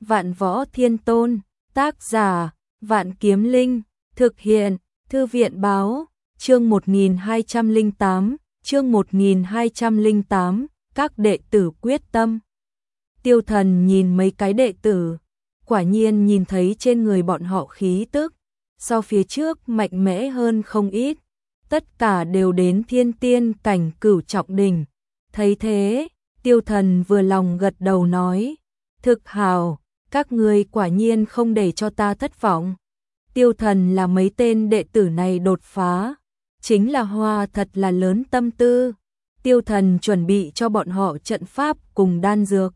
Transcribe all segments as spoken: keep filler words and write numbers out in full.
Vạn Võ Thiên Tôn, tác giả, Vạn Kiếm Linh, thực hiện, Thư viện báo, chương một nghìn hai trăm lẻ tám, chương một nghìn hai trăm lẻ tám, các đệ tử quyết tâm. Tiêu Thần nhìn mấy cái đệ tử, quả nhiên nhìn thấy trên người bọn họ khí tức, so phía trước mạnh mẽ hơn không ít, tất cả đều đến thiên tiên cảnh cửu trọng đỉnh. Thấy thế, Tiêu Thần vừa lòng gật đầu nói, thực hào, các ngươi quả nhiên không để cho ta thất vọng. Tiêu Thần là mấy tên đệ tử này đột phá, chính là hoa thật là lớn tâm tư. Tiêu Thần chuẩn bị cho bọn họ trận pháp cùng đan dược,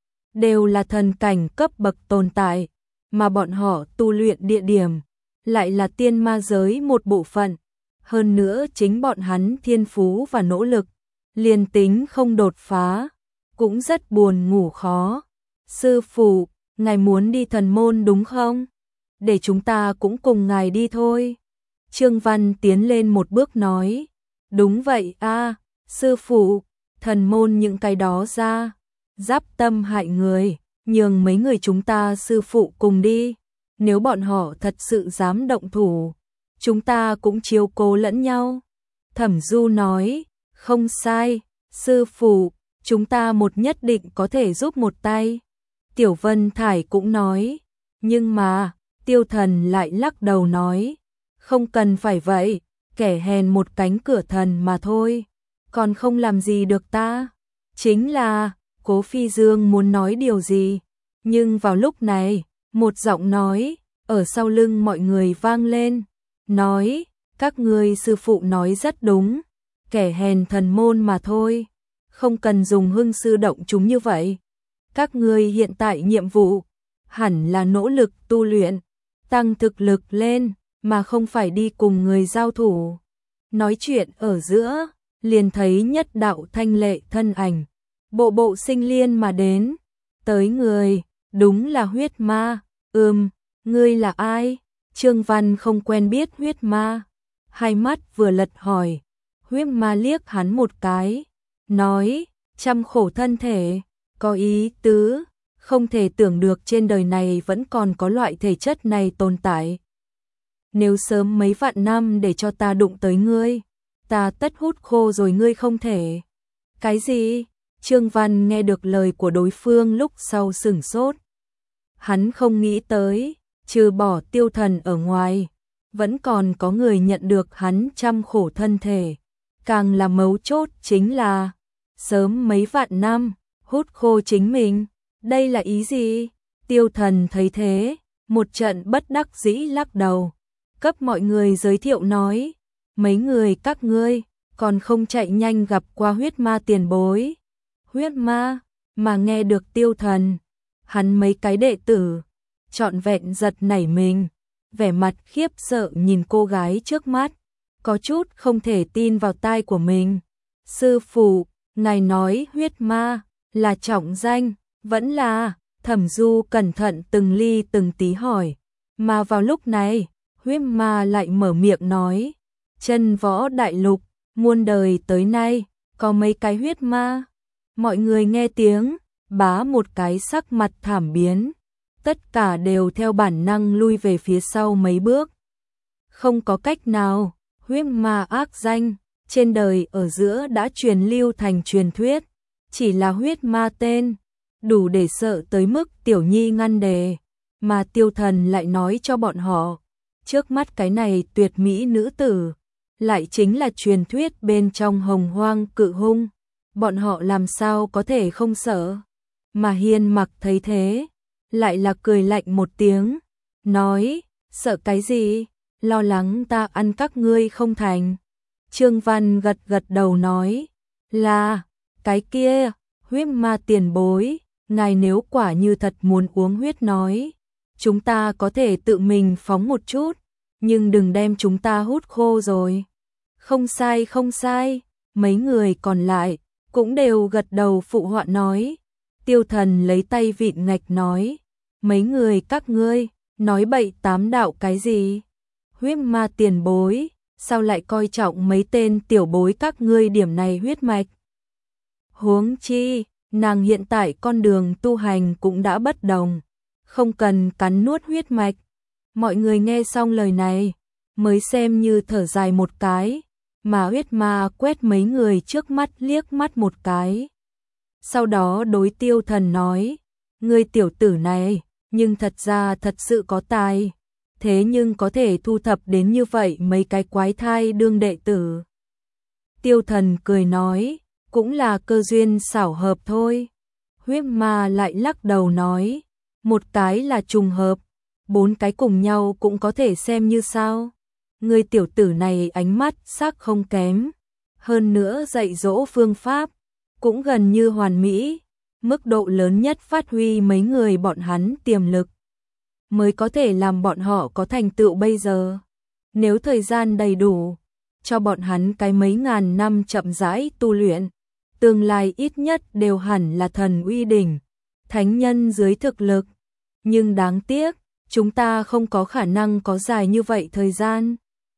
đều là thần cảnh cấp bậc tồn tại, mà bọn họ tu luyện địa điểm lại là tiên ma giới một bộ phận. Hơn nữa chính bọn hắn thiên phú và nỗ lực, liền tính không đột phá, cũng rất buồn ngủ khó. Sư phụ, ngài muốn đi thần môn đúng không? Để chúng ta cũng cùng ngài đi thôi. Trương Văn tiến lên một bước nói, đúng vậy a, sư phụ, thần môn những cái đó ra, giáp tâm hại người, nhường mấy người chúng ta sư phụ cùng đi. Nếu bọn họ thật sự dám động thủ, chúng ta cũng chiếu cố lẫn nhau. Thẩm Du nói, không sai, sư phụ, chúng ta một nhất định có thể giúp một tay. Tiểu Vân Thải cũng nói, nhưng mà, Tiêu Thần lại lắc đầu nói, không cần phải vậy, kẻ hèn một cánh cửa thần mà thôi, còn không làm gì được ta. Chính là, Cố Phi Dương muốn nói điều gì, nhưng vào lúc này, một giọng nói, ở sau lưng mọi người vang lên, nói, các ngươi sư phụ nói rất đúng, kẻ hèn thần môn mà thôi, không cần dùng hưng sư động chúng như vậy. Các ngươi hiện tại nhiệm vụ, hẳn là nỗ lực tu luyện, tăng thực lực lên, mà không phải đi cùng người giao thủ. Nói chuyện ở giữa, liền thấy nhất đạo thanh lệ thân ảnh, bộ bộ sinh liên mà đến, tới người, đúng là huyết ma. Ừm, ngươi là ai? Trương Văn không quen biết huyết ma, hai mắt vừa lật hỏi. Huyết ma liếc hắn một cái, nói, trăm khổ thân thể, có ý tứ, không thể tưởng được trên đời này vẫn còn có loại thể chất này tồn tại. Nếu sớm mấy vạn năm để cho ta đụng tới ngươi, ta tất hút khô rồi ngươi không thể. Cái gì? Trương Văn nghe được lời của đối phương lúc sau sửng sốt. Hắn không nghĩ tới, trừ bỏ Tiêu Thần ở ngoài, vẫn còn có người nhận được hắn trăm khổ thân thể. Càng là mấu chốt chính là, sớm mấy vạn năm, hút khô chính mình. Đây là ý gì? Tiêu Thần thấy thế, một trận bất đắc dĩ lắc đầu, cấp mọi người giới thiệu nói, mấy người các ngươi, còn không chạy nhanh gặp qua huyết ma tiền bối. Huyết ma, mà nghe được Tiêu Thần, hắn mấy cái đệ tử, trọn vẹn giật nảy mình, vẻ mặt khiếp sợ nhìn cô gái trước mắt, có chút không thể tin vào tai của mình. Sư phụ, ngài nói huyết ma, là trọng danh, vẫn là? Thẩm Du cẩn thận từng ly từng tí hỏi, mà vào lúc này, huyết ma lại mở miệng nói, chân võ đại lục, muôn đời tới nay, có mấy cái huyết ma. Mọi người nghe tiếng, bá một cái sắc mặt thảm biến, tất cả đều theo bản năng lui về phía sau mấy bước. Không có cách nào, huyết ma ác danh, trên đời ở giữa đã truyền lưu thành truyền thuyết, chỉ là huyết ma tên, đủ để sợ tới mức Tiểu Nhi ngăn đề, mà Tiêu Thần lại nói cho bọn họ, trước mắt cái này tuyệt mỹ nữ tử, lại chính là truyền thuyết bên trong hồng hoang cự hung, bọn họ làm sao có thể không sợ. Mà Hiên Mặc thấy thế, lại là cười lạnh một tiếng, nói, sợ cái gì, lo lắng ta ăn các ngươi không thành. Trương Văn gật gật đầu nói, là, cái kia, huyết ma tiền bối, ngài nếu quả như thật muốn uống huyết nói, chúng ta có thể tự mình phóng một chút, nhưng đừng đem chúng ta hút khô rồi. Không sai không sai, mấy người còn lại, cũng đều gật đầu phụ họa nói. Tiêu Thần lấy tay vịn ngạch nói, mấy người các ngươi, nói bậy tám đạo cái gì? Huyết ma tiền bối, sao lại coi trọng mấy tên tiểu bối các ngươi điểm này huyết mạch? Huống chi, nàng hiện tại con đường tu hành cũng đã bất đồng, không cần cắn nuốt huyết mạch. Mọi người nghe xong lời này, mới xem như thở dài một cái, mà huyết ma quét mấy người trước mắt liếc mắt một cái. Sau đó đối Tiêu Thần nói, ngươi tiểu tử này, nhưng thật ra thật sự có tài, thế nhưng có thể thu thập đến như vậy mấy cái quái thai đương đệ tử. Tiêu Thần cười nói, cũng là cơ duyên xảo hợp thôi. Huyết ma lại lắc đầu nói, một cái là trùng hợp, bốn cái cùng nhau cũng có thể xem như sao. Người tiểu tử này ánh mắt sắc không kém, hơn nữa dạy dỗ phương pháp cũng gần như hoàn mỹ, mức độ lớn nhất phát huy mấy người bọn hắn tiềm lực, mới có thể làm bọn họ có thành tựu bây giờ. Nếu thời gian đầy đủ, cho bọn hắn cái mấy ngàn năm chậm rãi tu luyện, tương lai ít nhất đều hẳn là thần uy đỉnh, thánh nhân dưới thực lực. Nhưng đáng tiếc, chúng ta không có khả năng có dài như vậy thời gian.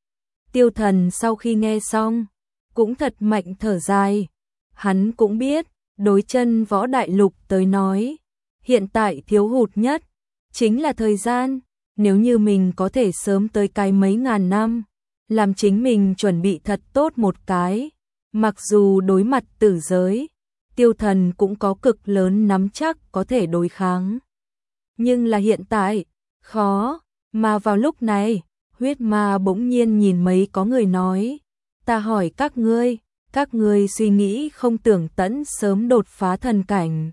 Tiêu Thần sau khi nghe xong, cũng thật mạnh thở dài. Hắn cũng biết, đối chân võ đại lục tới nói, hiện tại thiếu hụt nhất chính là thời gian. Nếu như mình có thể sớm tới cái mấy ngàn năm, làm chính mình chuẩn bị thật tốt một cái, mặc dù đối mặt tử giới, Tiêu Thần cũng có cực lớn nắm chắc có thể đối kháng. Nhưng là hiện tại, khó. Mà vào lúc này, huyết ma bỗng nhiên nhìn mấy có người nói, ta hỏi các ngươi, các ngươi suy nghĩ không tưởng tẫn sớm đột phá thần cảnh.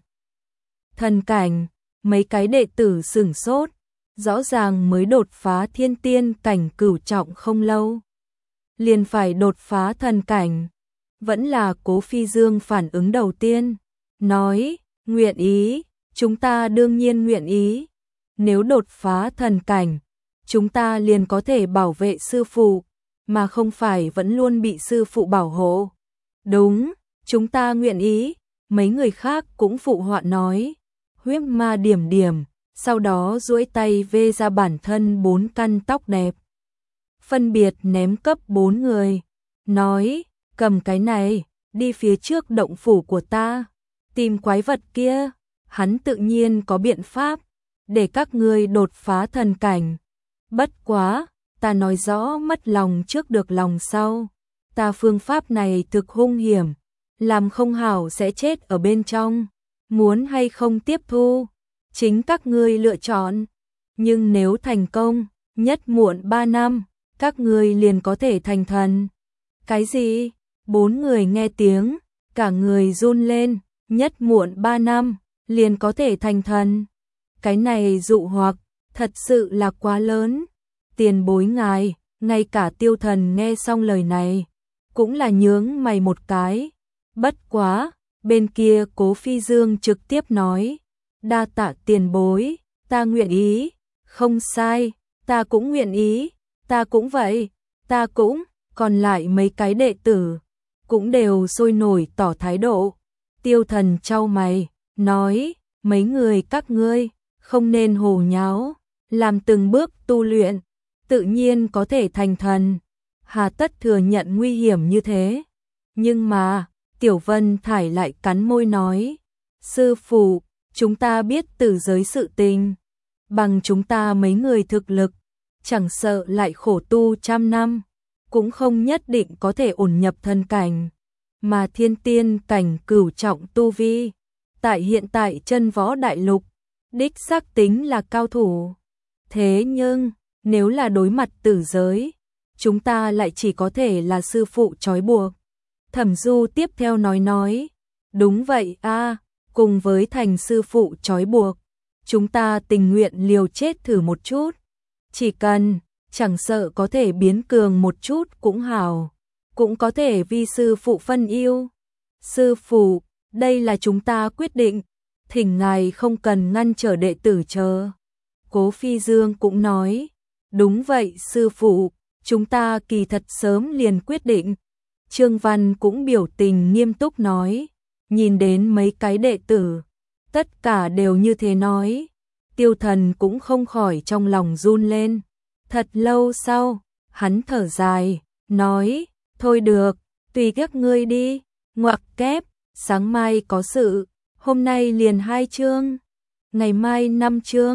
Thần cảnh, mấy cái đệ tử sửng sốt, rõ ràng mới đột phá thiên tiên cảnh cửu trọng không lâu, liền phải đột phá thần cảnh. Vẫn là Cố Phi Dương phản ứng đầu tiên, nói, nguyện ý, chúng ta đương nhiên nguyện ý. Nếu đột phá thần cảnh, chúng ta liền có thể bảo vệ sư phụ, mà không phải vẫn luôn bị sư phụ bảo hộ. Đúng, chúng ta nguyện ý. Mấy người khác cũng phụ họa nói. Huyết ma điểm điểm, sau đó duỗi tay vê ra bản thân bốn căn tóc đẹp, phân biệt ném cấp bốn người, nói, cầm cái này, đi phía trước động phủ của ta, tìm quái vật kia, hắn tự nhiên có biện pháp để các ngươi đột phá thần cảnh. Bất quá, ta nói rõ mất lòng trước được lòng sau, ta phương pháp này thực hung hiểm, làm không hảo sẽ chết ở bên trong, muốn hay không tiếp thu, chính các ngươi lựa chọn. Nhưng nếu thành công, nhất muộn ba năm, các ngươi liền có thể thành thần. Cái gì? Bốn người nghe tiếng, cả người run lên, nhất muộn ba năm, liền có thể thành thần. Cái này dụ hoặc, thật sự là quá lớn. Tiền bối ngài, ngay cả Tiêu Thần nghe xong lời này, cũng là nhướng mày một cái. Bất quá, bên kia Cố Phi Dương trực tiếp nói, đa tạ tiền bối, ta nguyện ý. Không sai, ta cũng nguyện ý, ta cũng vậy, ta cũng. Còn lại mấy cái đệ tử cũng đều sôi nổi tỏ thái độ. Tiêu Thần chau mày, nói, mấy người các ngươi không nên hồ nháo, làm từng bước tu luyện, tự nhiên có thể thành thần, hà tất thừa nhận nguy hiểm như thế. Nhưng mà, Tiểu Vân Thải lại cắn môi nói, sư phụ, chúng ta biết tử giới sự tình, bằng chúng ta mấy người thực lực, chẳng sợ lại khổ tu trăm năm, cũng không nhất định có thể ổn nhập thần cảnh, mà thiên tiên cảnh cửu trọng tu vi, tại hiện tại chân võ đại lục, đích xác tính là cao thủ. Thế nhưng, nếu là đối mặt tử giới, chúng ta lại chỉ có thể là sư phụ trói buộc. Thẩm Du tiếp theo nói nói, đúng vậy a, cùng với thành sư phụ trói buộc, chúng ta tình nguyện liều chết thử một chút, chỉ cần chẳng sợ có thể biến cường một chút cũng hảo, cũng có thể vi sư phụ phân ưu. Sư phụ, đây là chúng ta quyết định, thỉnh ngài không cần ngăn trở đệ tử chờ. Cố Phi Dương cũng nói, đúng vậy sư phụ, chúng ta kỳ thật sớm liền quyết định. Trương Văn cũng biểu tình nghiêm túc nói, nhìn đến mấy cái đệ tử, tất cả đều như thế nói. Tiêu Thần cũng không khỏi trong lòng run lên. Thật lâu sau, hắn thở dài, nói, thôi được, tùy các ngươi đi, ngoặc kép, sáng mai có sự, hôm nay liền hai chương, ngày mai năm chương.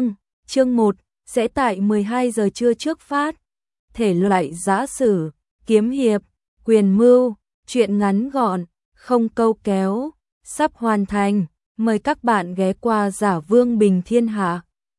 Chương một sẽ tại mười hai giờ trưa trước phát. Thể loại giã sử, kiếm hiệp, quyền mưu, truyện ngắn gọn, không câu kéo, sắp hoàn thành. Mời các bạn ghé qua Giả Vương Bình Thiên Hạ.